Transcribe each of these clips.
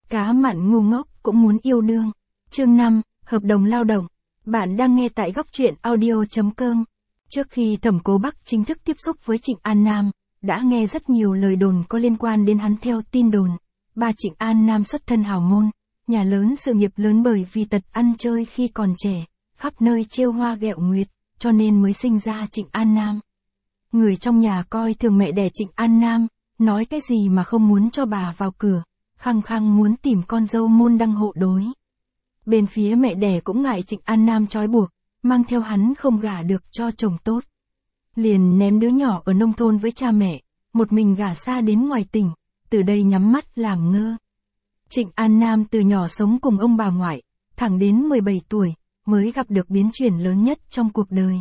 Cá mặn ngu ngốc cũng muốn yêu đương. Chương 5, hợp đồng lao động. Bạn đang nghe tại góc truyện audio.com. Trước khi Thẩm Cố Bắc chính thức tiếp xúc với Trịnh An Nam, đã nghe rất nhiều lời đồn có liên quan đến hắn. Theo tin đồn, bà Trịnh An Nam xuất thân hào môn, nhà lớn, sự nghiệp lớn, bởi vì tật ăn chơi khi còn trẻ, khắp nơi trêu hoa ghẹo nguyệt, cho nên mới sinh ra Trịnh An Nam. Người trong nhà coi thường mẹ đẻ Trịnh An Nam, nói cái gì mà không muốn cho bà vào cửa, khăng khăng muốn tìm con dâu môn đăng hộ đối. Bên phía mẹ đẻ cũng ngại Trịnh An Nam trói buộc, mang theo hắn không gả được cho chồng tốt. Liền ném đứa nhỏ ở nông thôn với cha mẹ, một mình gả xa đến ngoài tỉnh, từ đây nhắm mắt làm ngơ. Trịnh An Nam từ nhỏ sống cùng ông bà ngoại, thẳng đến 17 tuổi, mới gặp được biến chuyển lớn nhất trong cuộc đời.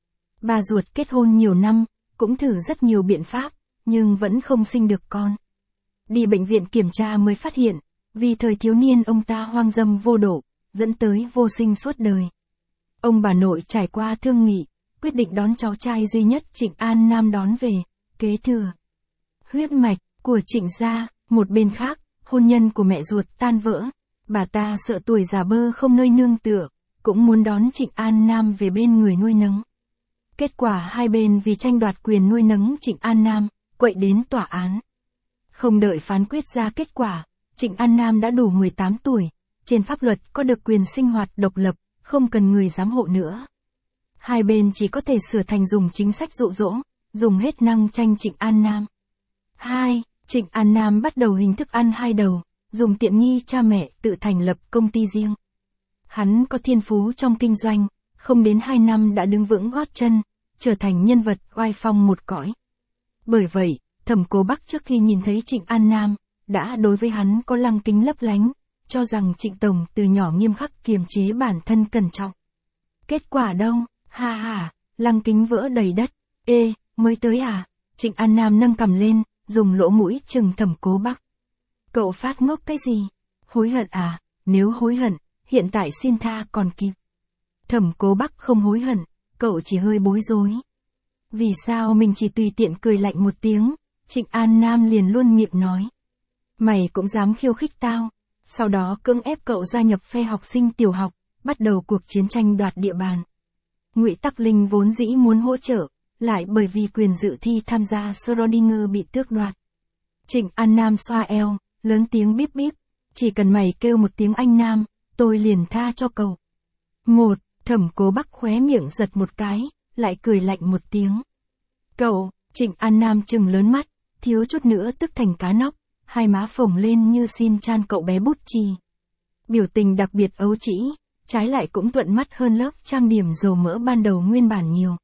Bà ruột kết hôn nhiều năm, cũng thử rất nhiều biện pháp, nhưng vẫn không sinh được con. Đi bệnh viện kiểm tra mới phát hiện, vì thời thiếu niên ông ta hoang dâm vô độ, dẫn tới vô sinh suốt đời. Ông bà nội trải qua thương nghị, quyết định đón cháu trai duy nhất Trịnh An Nam đón về, kế thừa huyết mạch của Trịnh gia. Một bên khác, hôn nhân của mẹ ruột tan vỡ, bà ta sợ tuổi già bơ không nơi nương tựa, cũng muốn đón Trịnh An Nam về bên người nuôi nấng. Kết quả hai bên vì tranh đoạt quyền nuôi nấng Trịnh An Nam, quậy đến tòa án. Không đợi phán quyết ra kết quả, Trịnh An Nam đã đủ 18 tuổi, trên pháp luật có được quyền sinh hoạt độc lập, không cần người giám hộ nữa. Hai bên chỉ có thể sửa thành dùng chính sách dụ dỗ, dùng hết năng tranh Trịnh An Nam. 2. Trịnh An Nam bắt đầu hình thức ăn hai đầu, dùng tiện nghi cha mẹ tự thành lập công ty riêng. Hắn có thiên phú trong kinh doanh, không đến 2 năm đã đứng vững gót chân, trở thành nhân vật oai phong một cõi. Bởi vậy, Thẩm Cố Bắc trước khi nhìn thấy Trịnh An Nam, đã đối với hắn có lăng kính lấp lánh, cho rằng Trịnh Tổng từ nhỏ nghiêm khắc kiềm chế bản thân cẩn trọng. Kết quả đâu, ha ha, lăng kính vỡ đầy đất. Ê, mới tới à? Trịnh An Nam nâng cằm lên, dùng lỗ mũi chừng Thẩm Cố Bắc. Cậu phát ngốc cái gì? Hối hận à? Nếu hối hận, hiện tại xin tha còn kịp. Thẩm Cố Bắc không hối hận, cậu chỉ hơi bối rối. Vì sao mình chỉ tùy tiện cười lạnh một tiếng, Trịnh An Nam liền luôn miệng nói. Mày cũng dám khiêu khích tao, sau đó cưỡng ép cậu gia nhập phe học sinh tiểu học, bắt đầu cuộc chiến tranh đoạt địa bàn. Ngụy Tắc Linh vốn dĩ muốn hỗ trợ, lại bởi vì quyền dự thi tham gia Schrödinger bị tước đoạt. Trịnh An Nam xoa eo, lớn tiếng bíp bíp, chỉ cần mày kêu một tiếng anh Nam, tôi liền tha cho cậu. Một, Thẩm Cố Bắc khóe miệng giật một cái, lại cười lạnh một tiếng. Cậu, Trịnh An Nam trừng lớn mắt, thiếu chút nữa tức thành cá nóc, hai má phồng lên như xin chan cậu bé bút chì. Biểu tình đặc biệt ấu trĩ, trái lại cũng thuận mắt hơn lớp trang điểm dầu mỡ ban đầu nguyên bản nhiều.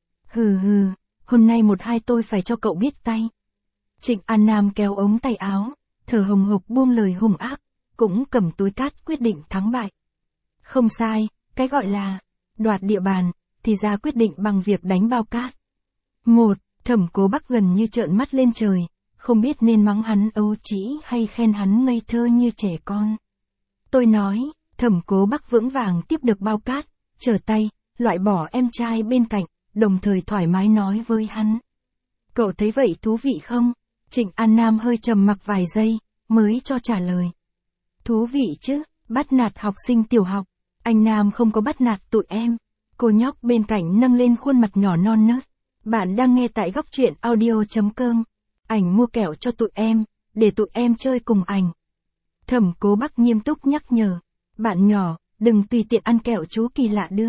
Hừ hừ, hôm nay 1-2 tôi phải cho cậu biết tay. Trịnh An Nam kéo ống tay áo, thở hồng hộc buông lời hung ác, cũng cầm túi cát quyết định thắng bại. Không sai, cái gọi là đoạt địa bàn, thì ra quyết định bằng việc đánh bao cát. Một, Thẩm Cố Bắc gần như trợn mắt lên trời, không biết nên mắng hắn ấu trĩ hay khen hắn ngây thơ như trẻ con. Tôi nói, Thẩm Cố Bắc vững vàng tiếp được bao cát, trở tay, loại bỏ em trai bên cạnh, đồng thời thoải mái nói với hắn. Cậu thấy vậy thú vị không? Trịnh An Nam hơi trầm mặc vài giây, mới cho trả lời. Thú vị chứ, bắt nạt học sinh tiểu học. Anh Nam không có bắt nạt tụi em. Cô nhóc bên cạnh nâng lên khuôn mặt nhỏ non nớt. Bạn đang nghe tại góc truyện audio.com. Ảnh mua kẹo cho tụi em, để tụi em chơi cùng ảnh. Thẩm Cố Bắc nghiêm túc nhắc nhở. Bạn nhỏ, đừng tùy tiện ăn kẹo chú Kỳ Lạ đưa.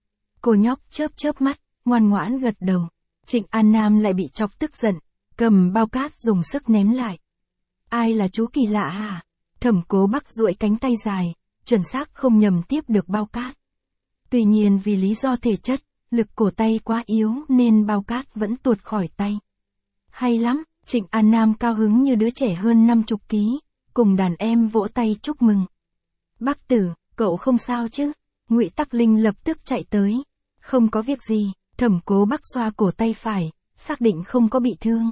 Cô nhóc chớp chớp mắt, ngoan ngoãn gật đầu. Trịnh An Nam lại bị chọc tức giận, cầm bao cát dùng sức ném lại. Ai là chú Kỳ Lạ hả? Thẩm Cố Bắc duỗi cánh tay dài, chuẩn xác không nhầm tiếp được bao cát. Tuy nhiên vì lý do thể chất, lực cổ tay quá yếu nên bao cát vẫn tuột khỏi tay. Hay lắm, Trịnh An Nam cao hứng như đứa trẻ hơn 50 ký, cùng đàn em vỗ tay chúc mừng. Bác tử, cậu không sao chứ? Ngụy Tắc Linh lập tức chạy tới. Không có việc gì, Thẩm Cố Bắc xoa cổ tay phải, xác định không có bị thương.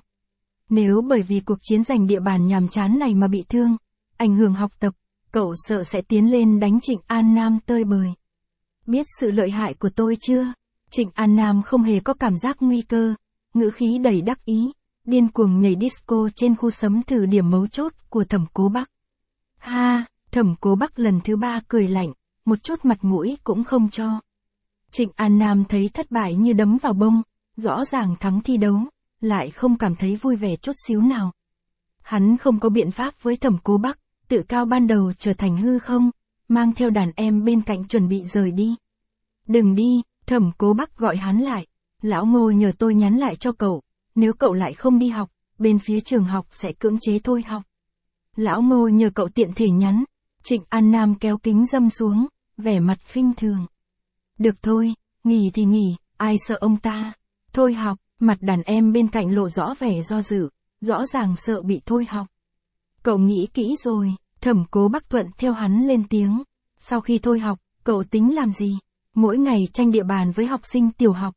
Nếu bởi vì cuộc chiến giành địa bàn nhàm chán này mà bị thương, ảnh hưởng học tập, cậu sợ sẽ tiến lên đánh Trịnh An Nam tơi bời. Biết sự lợi hại của tôi chưa? Trịnh An Nam không hề có cảm giác nguy cơ, ngữ khí đầy đắc ý, điên cuồng nhảy disco trên khu sấm thử điểm mấu chốt của Thẩm Cố Bắc. Ha, Thẩm Cố Bắc lần thứ 3 cười lạnh, một chút mặt mũi cũng không cho. Trịnh An Nam thấy thất bại như đấm vào bông, rõ ràng thắng thi đấu, lại không cảm thấy vui vẻ chút xíu nào. Hắn không có biện pháp với Thẩm Cố Bắc, tự cao ban đầu trở thành hư không, mang theo đàn em bên cạnh chuẩn bị rời đi. Đừng đi, Thẩm Cố Bắc gọi hắn lại, lão Ngô nhờ tôi nhắn lại cho cậu, nếu cậu lại không đi học, bên phía trường học sẽ cưỡng chế thôi học. Lão Ngô nhờ cậu tiện thể nhắn, Trịnh An Nam kéo kính dâm xuống, vẻ mặt khinh thường. Được thôi, nghỉ thì nghỉ, ai sợ ông ta. Thôi học, mặt đàn em bên cạnh lộ rõ vẻ do dự, rõ ràng sợ bị thôi học. Cậu nghĩ kỹ rồi, Thẩm Cố Bắc thuận theo hắn lên tiếng. Sau khi thôi học, cậu tính làm gì? Mỗi ngày tranh địa bàn với học sinh tiểu học.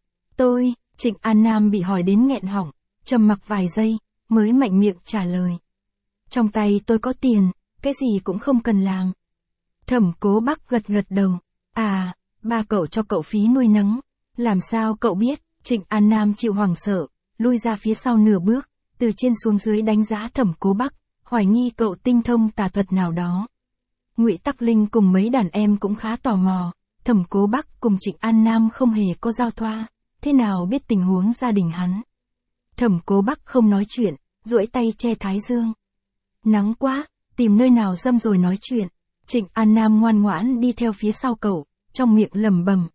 Trịnh An Nam bị hỏi đến nghẹn họng, trầm mặc vài giây, mới mạnh miệng trả lời. Trong tay tôi có tiền, cái gì cũng không cần làm. Thẩm Cố Bắc gật gật đầu. À, ba cậu cho cậu phí nuôi nấng. Làm sao cậu biết? Trịnh An Nam chịu hoảng sợ, lui ra phía sau nửa bước, từ trên xuống dưới đánh giá Thẩm Cố Bắc, hoài nghi cậu tinh thông tà thuật nào đó. Ngụy Tắc Linh cùng mấy đàn em cũng khá tò mò, Thẩm Cố Bắc cùng Trịnh An Nam không hề có giao thoa, thế nào biết tình huống gia đình hắn. Thẩm Cố Bắc không nói chuyện, duỗi tay che thái dương. Nắng quá, tìm nơi nào dâm rồi nói chuyện. Trịnh An Nam ngoan ngoãn đi theo phía sau cậu, trong miệng lẩm bẩm.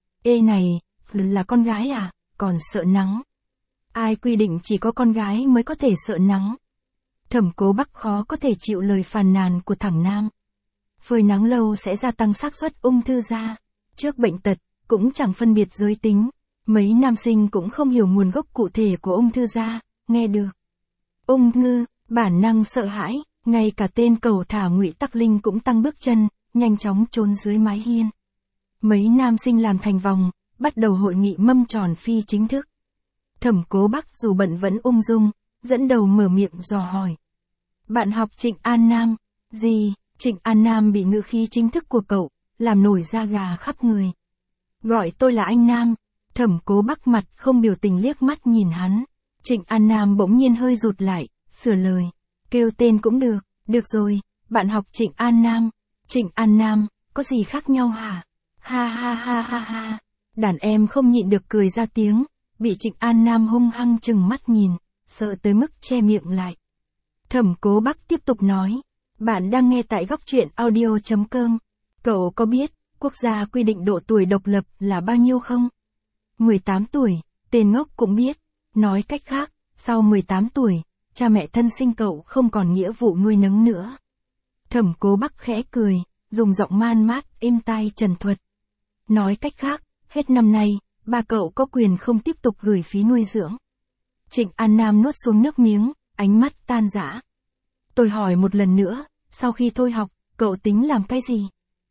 Ê này, là con gái à, còn sợ nắng. Ai quy định chỉ có con gái mới có thể sợ nắng. Thẩm Cố Bắc khó có thể chịu lời phàn nàn của thằng Nam. Phơi nắng lâu sẽ gia tăng xác suất ung thư da. Trước bệnh tật, cũng chẳng phân biệt giới tính. Mấy nam sinh cũng không hiểu nguồn gốc cụ thể của ung thư da, nghe được. Ung thư, bản năng sợ hãi, ngay cả tên cầu thả Ngụy Tắc Linh cũng tăng bước chân, nhanh chóng trốn dưới mái hiên. Mấy nam sinh làm thành vòng, bắt đầu hội nghị mâm tròn phi chính thức. Thẩm Cố Bắc dù bận vẫn ung dung, dẫn đầu mở miệng dò hỏi. Bạn học Trịnh An Nam, gì? Trịnh An Nam bị ngữ khí chính thức của cậu, làm nổi da gà khắp người. Gọi tôi là anh Nam. Thẩm Cố Bắc mặt không biểu tình liếc mắt nhìn hắn. Trịnh An Nam bỗng nhiên hơi rụt lại, sửa lời. Kêu tên cũng được, được rồi, bạn học Trịnh An Nam. Trịnh An Nam, có gì khác nhau hả? Ha ha ha ha ha. Đàn em không nhịn được cười ra tiếng, bị Trịnh An Nam hung hăng chừng mắt nhìn, sợ tới mức che miệng lại. Thẩm Cố Bắc tiếp tục nói. Bạn đang nghe tại góc truyện audio.com. Cậu có biết, quốc gia quy định độ tuổi độc lập là bao nhiêu không? 18 tuổi, tên ngốc cũng biết. Nói cách khác, sau 18 tuổi, cha mẹ thân sinh cậu không còn nghĩa vụ nuôi nấng nữa. Thẩm Cố Bắc khẽ cười, dùng giọng man mát, êm tai trần thuật. Nói cách khác, hết năm nay, ba cậu có quyền không tiếp tục gửi phí nuôi dưỡng. Trịnh An Nam nuốt xuống nước miếng, ánh mắt tan rã. Tôi hỏi một lần nữa, sau khi thôi học, cậu tính làm cái gì?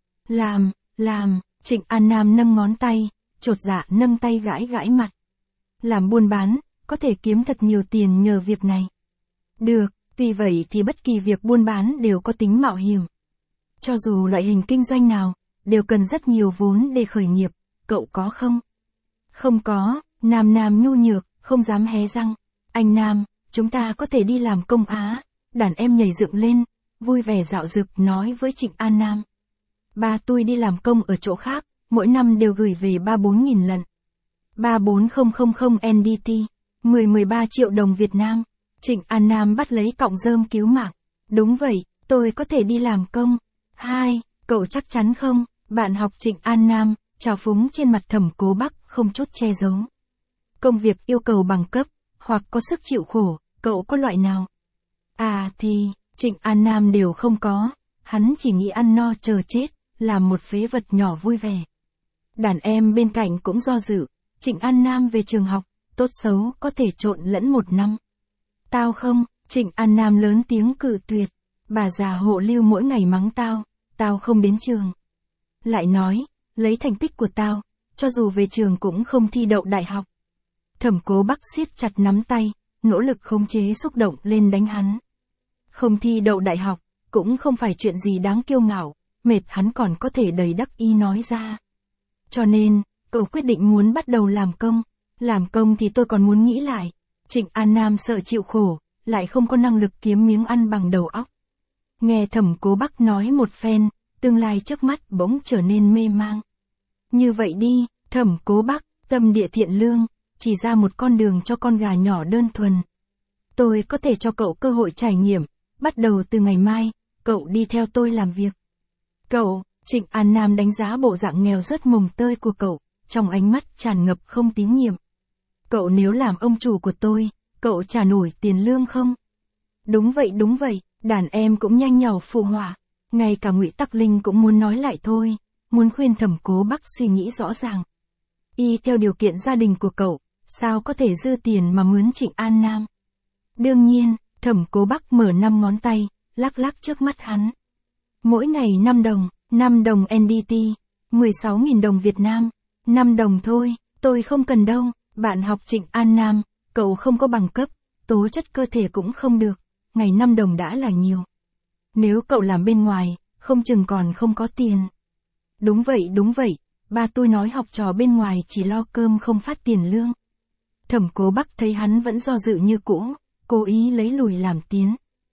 Làm, Trịnh An Nam nâng ngón tay, chột dạ nâng tay gãi gãi mặt. Làm buôn bán, có thể kiếm thật nhiều tiền nhờ việc này. Được, tuy vậy thì bất kỳ việc buôn bán đều có tính mạo hiểm. Cho dù loại hình kinh doanh nào, đều cần rất nhiều vốn để khởi nghiệp, cậu có không? Không có, Nam nhu nhược, không dám hé răng. Anh Nam, chúng ta có thể đi làm công á. Đàn em nhảy dựng lên, vui vẻ dạo dực nói với Trịnh An Nam. Ba tôi đi làm công ở chỗ khác, mỗi năm đều gửi về 3-4 nghìn lần. 34000 NDT, 10-13 triệu đồng Việt Nam. Trịnh An Nam bắt lấy cọng rơm cứu mạng. Đúng vậy, tôi có thể đi làm công. 2, cậu chắc chắn không? Bạn học Trịnh An Nam, trào phúng trên mặt Thẩm Cố Bắc không chút che giấu. Công việc yêu cầu bằng cấp, hoặc có sức chịu khổ, cậu có loại nào? À thì, Trịnh An Nam đều không có, hắn chỉ nghĩ ăn no chờ chết, làm một phế vật nhỏ vui vẻ. Đàn em bên cạnh cũng do dự, Trịnh An Nam về trường học, tốt xấu có thể trộn lẫn 1 năm. Tao không, Trịnh An Nam lớn tiếng cự tuyệt, bà già hộ lưu mỗi ngày mắng tao không đến trường. Lại nói, lấy thành tích của tao, cho dù về trường cũng không thi đậu đại học. Thẩm Cố Bắc siết chặt nắm tay, nỗ lực khống chế xúc động lên đánh hắn. Không thi đậu đại học, cũng không phải chuyện gì đáng kiêu ngạo, mệt hắn còn có thể đầy đắc ý nói ra. Cho nên, cậu quyết định muốn bắt đầu làm công thì tôi còn muốn nghĩ lại. Trịnh An Nam sợ chịu khổ, lại không có năng lực kiếm miếng ăn bằng đầu óc. Nghe Thẩm Cố Bắc nói một phen, tương lai trước mắt bỗng trở nên mê mang. Như vậy đi, Thẩm Cố Bắc, tâm địa thiện lương, chỉ ra một con đường cho con gà nhỏ đơn thuần. Tôi có thể cho cậu cơ hội trải nghiệm, bắt đầu từ ngày mai, cậu đi theo tôi làm việc. Cậu, Trịnh An Nam đánh giá bộ dạng nghèo rớt mồng tơi của cậu, trong ánh mắt tràn ngập không tín nhiệm. Cậu nếu làm ông chủ của tôi, cậu trả nổi tiền lương không? Đúng vậy, đàn em cũng nhanh nhảu phụ họa, ngay cả Ngụy Tắc Linh cũng muốn nói lại thôi, muốn khuyên Thẩm Cố Bắc suy nghĩ rõ ràng. Y theo điều kiện gia đình của cậu, sao có thể dư tiền mà mướn Trịnh An Nam? Đương nhiên, Thẩm Cố Bắc mở 5 ngón tay, lắc lắc trước mắt hắn. Mỗi ngày 5 đồng NDT, 16.000 đồng Việt Nam, 5 đồng thôi, tôi không cần đâu, bạn học Trịnh An Nam, cậu không có bằng cấp, tố chất cơ thể cũng không được, ngày 5 đồng đã là nhiều. Nếu cậu làm bên ngoài, không chừng còn không có tiền. Đúng vậy, ba tôi nói học trò bên ngoài chỉ lo cơm không phát tiền lương. Thẩm Cố Bắc thấy hắn vẫn do dự như cũ, cố ý lấy lùi làm tiến.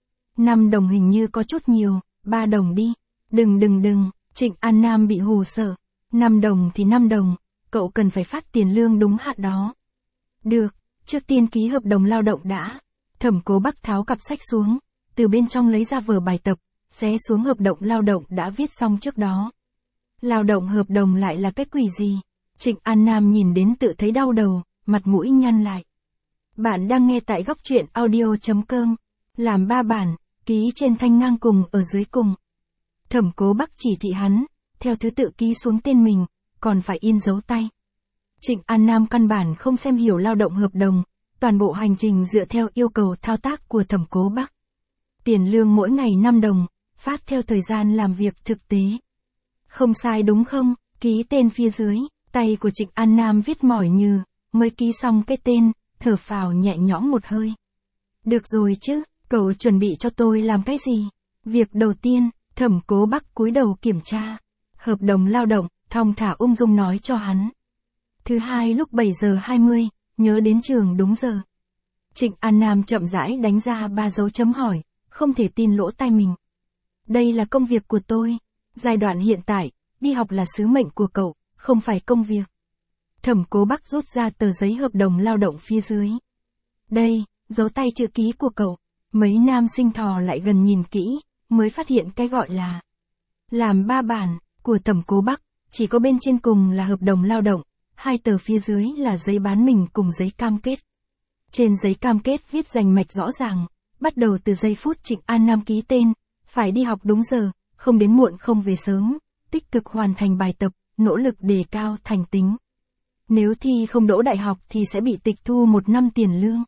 5 đồng hình như có chút nhiều, 3 đồng đi. Đừng, Trịnh An Nam bị hù sợ. 5 đồng thì 5 đồng, cậu cần phải phát tiền lương đúng hạn đó. Được, trước tiên ký hợp đồng lao động đã. Thẩm Cố Bắc tháo cặp sách xuống, từ bên trong lấy ra vở bài tập, xé xuống hợp đồng lao động đã viết xong trước đó. Lao động hợp đồng lại là cái quỷ gì? Trịnh An Nam nhìn đến tự thấy đau đầu, mặt mũi nhăn lại. Bạn đang nghe tại góc truyện audio.com. Làm 3 bản, ký trên thanh ngang cùng ở dưới cùng. Thẩm Cố Bắc chỉ thị hắn, theo thứ tự ký xuống tên mình, còn phải in dấu tay. Trịnh An Nam căn bản không xem hiểu lao động hợp đồng, toàn bộ hành trình dựa theo yêu cầu thao tác của Thẩm Cố Bắc. Tiền lương mỗi ngày 5 đồng, phát theo thời gian làm việc thực tế. Không sai đúng không? Ký tên phía dưới, tay của Trịnh An Nam viết mỏi như, mới ký xong cái tên, thở phào nhẹ nhõm một hơi. Được rồi chứ, cậu chuẩn bị cho tôi làm cái gì? Việc đầu tiên, Thẩm Cố Bắc cúi đầu kiểm tra. Hợp đồng lao động, thong thả ung dung nói cho hắn. Thứ hai lúc 7 giờ 20, nhớ đến trường đúng giờ. Trịnh An Nam chậm rãi đánh ra 3 dấu chấm hỏi, không thể tin lỗ tai mình. Đây là công việc của tôi. Giai đoạn hiện tại, đi học là sứ mệnh của cậu, không phải công việc. Thẩm Cố Bắc rút ra tờ giấy hợp đồng lao động phía dưới. Đây, dấu tay chữ ký của cậu. Mấy nam sinh thò lại gần nhìn kỹ, mới phát hiện cái gọi là làm 3 bản của Thẩm Cố Bắc, chỉ có bên trên cùng là hợp đồng lao động, 2 tờ phía dưới là giấy bán mình cùng giấy cam kết. Trên giấy cam kết viết rành mạch rõ ràng, bắt đầu từ giây phút Trịnh An Nam ký tên, phải đi học đúng giờ, không đến muộn không về sớm, tích cực hoàn thành bài tập, nỗ lực đề cao thành tính. Nếu thi không đỗ đại học thì sẽ bị tịch thu 1 năm tiền lương.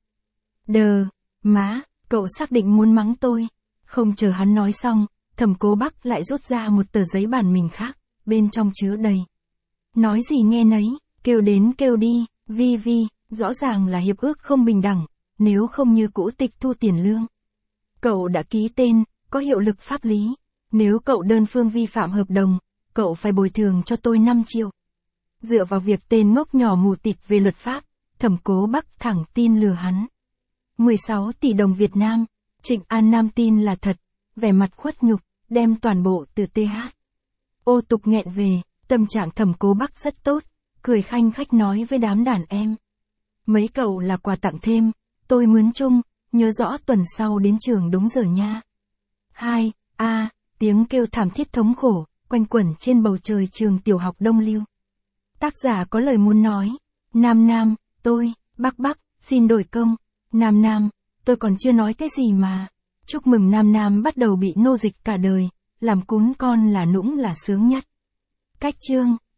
Má, cậu xác định muốn mắng tôi. Không chờ hắn nói xong, Thẩm Cố Bắc lại rút ra một tờ giấy bản mình khác, bên trong chứa đầy. Nói gì nghe nấy, kêu đến kêu đi, vi, rõ ràng là hiệp ước không bình đẳng, nếu không như cũ tịch thu tiền lương. Cậu đã ký tên, có hiệu lực pháp lý. Nếu cậu đơn phương vi phạm hợp đồng, cậu phải bồi thường cho tôi 5 triệu. Dựa vào việc tên ngốc nhỏ mù tịt về luật pháp, Thẩm Cố Bắc thẳng tin lừa hắn. 16 tỷ đồng Việt Nam, Trịnh An Nam tin là thật, vẻ mặt khuất nhục, đem toàn bộ từ TH. Ô tục nghẹn về, tâm trạng Thẩm Cố Bắc rất tốt, cười khanh khách nói với đám đàn em. Mấy cậu là quà tặng thêm, tôi mướn chung, nhớ rõ tuần sau đến trường đúng giờ nha. Tiếng kêu thảm thiết thống khổ, quanh quẩn trên bầu trời trường tiểu học Đông Lưu. Tác giả có lời muốn nói. Nam, tôi, Bắc, xin đổi công. Nam, tôi còn chưa nói cái gì mà. Chúc mừng Nam bắt đầu bị nô dịch cả đời, làm cún con là nũng là sướng nhất. Cách chương.